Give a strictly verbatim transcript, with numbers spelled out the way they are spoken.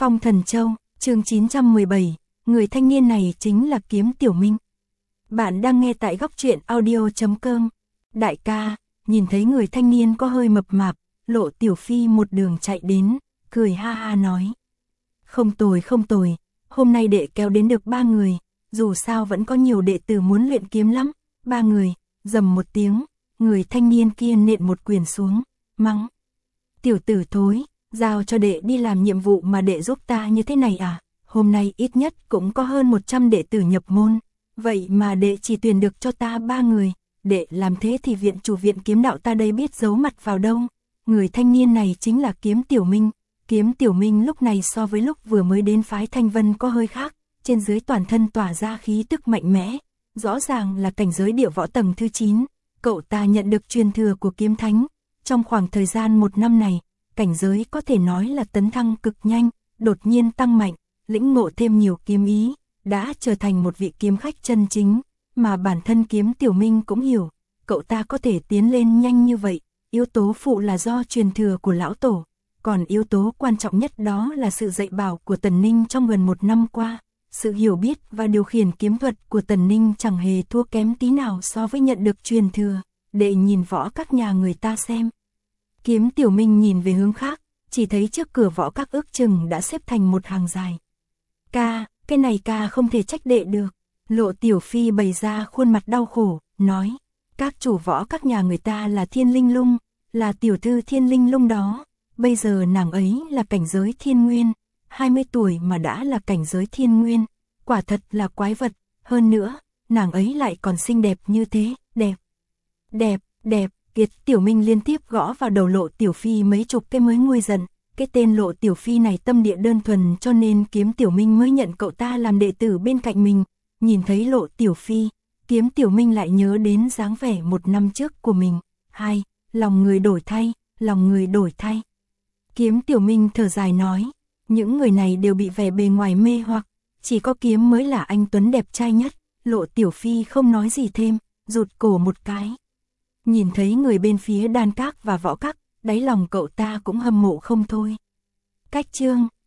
Phong Thần Châu, chương chín trăm mười bảy, người thanh niên này chính là Kiếm Tiểu Minh. Bạn đang nghe tại góc truyện audio chấm com. Đại ca, nhìn thấy người thanh niên có hơi mập mạp, Lộ Tiểu Phi một đường chạy đến, cười ha ha nói. Không tồi không tồi, hôm nay đệ kéo đến được ba người, dù sao vẫn có nhiều đệ tử muốn luyện kiếm lắm. Ba người, rầm một tiếng, người thanh niên kia nện một quyền xuống, mắng. Tiểu tử thối, giao cho đệ đi làm nhiệm vụ mà đệ giúp ta như thế này à? Hôm nay ít nhất cũng có hơn một trăm đệ tử nhập môn, vậy mà đệ chỉ tuyển được cho ta ba người, đệ làm thế thì viện chủ viện kiếm đạo ta đây biết giấu mặt vào đâu. Người thanh niên này chính là Kiếm Tiểu Minh. Kiếm Tiểu Minh lúc này so với lúc vừa mới đến phái Thanh Vân có hơi khác, trên dưới toàn thân tỏa ra khí tức mạnh mẽ, rõ ràng là cảnh giới địa võ tầng thứ chín. Cậu ta nhận được truyền thừa của Kiếm Thánh, trong khoảng thời gian một năm này, cảnh giới có thể nói là tấn thăng cực nhanh, đột nhiên tăng mạnh, lĩnh ngộ thêm nhiều kiếm ý, đã trở thành một vị kiếm khách chân chính, mà bản thân Kiếm Tiểu Minh cũng hiểu, cậu ta có thể tiến lên nhanh như vậy, yếu tố phụ là do truyền thừa của lão tổ, còn yếu tố quan trọng nhất đó là sự dạy bảo của Tần Ninh trong gần một năm qua. Sự hiểu biết và điều khiển kiếm thuật của Tần Ninh chẳng hề thua kém tí nào so với nhận được truyền thừa, để nhìn võ các nhà người ta xem. Kiếm Tiểu Minh nhìn về hướng khác, chỉ thấy trước cửa võ các ước chừng đã xếp thành một hàng dài. Ca, cái này ca không thể trách đệ được. Lộ Tiểu Phi bày ra khuôn mặt đau khổ, nói. Các chủ võ các nhà người ta là Thiên Linh Lung, là tiểu thư Thiên Linh Lung đó. Bây giờ nàng ấy là cảnh giới thiên nguyên, hai mươi tuổi mà đã là cảnh giới thiên nguyên, quả thật là quái vật, hơn nữa, nàng ấy lại còn xinh đẹp như thế, đẹp, đẹp, đẹp. Kiệt Tiểu Minh liên tiếp gõ vào đầu Lộ Tiểu Phi mấy chục cái mới nguôi giận, cái tên Lộ Tiểu Phi này tâm địa đơn thuần cho nên Kiếm Tiểu Minh mới nhận cậu ta làm đệ tử bên cạnh mình. Nhìn thấy Lộ Tiểu Phi, Kiếm Tiểu Minh lại nhớ đến dáng vẻ một năm trước của mình. Hai, lòng người đổi thay, lòng người đổi thay. Kiếm Tiểu Minh thở dài nói, những người này đều bị vẻ bề ngoài mê hoặc, chỉ có Kiếm mới là anh tuấn đẹp trai nhất. Lộ Tiểu Phi không nói gì thêm, rụt cổ một cái. Nhìn thấy người bên phía đan các và võ các, đáy lòng cậu ta cũng hâm mộ không thôi. Cách chương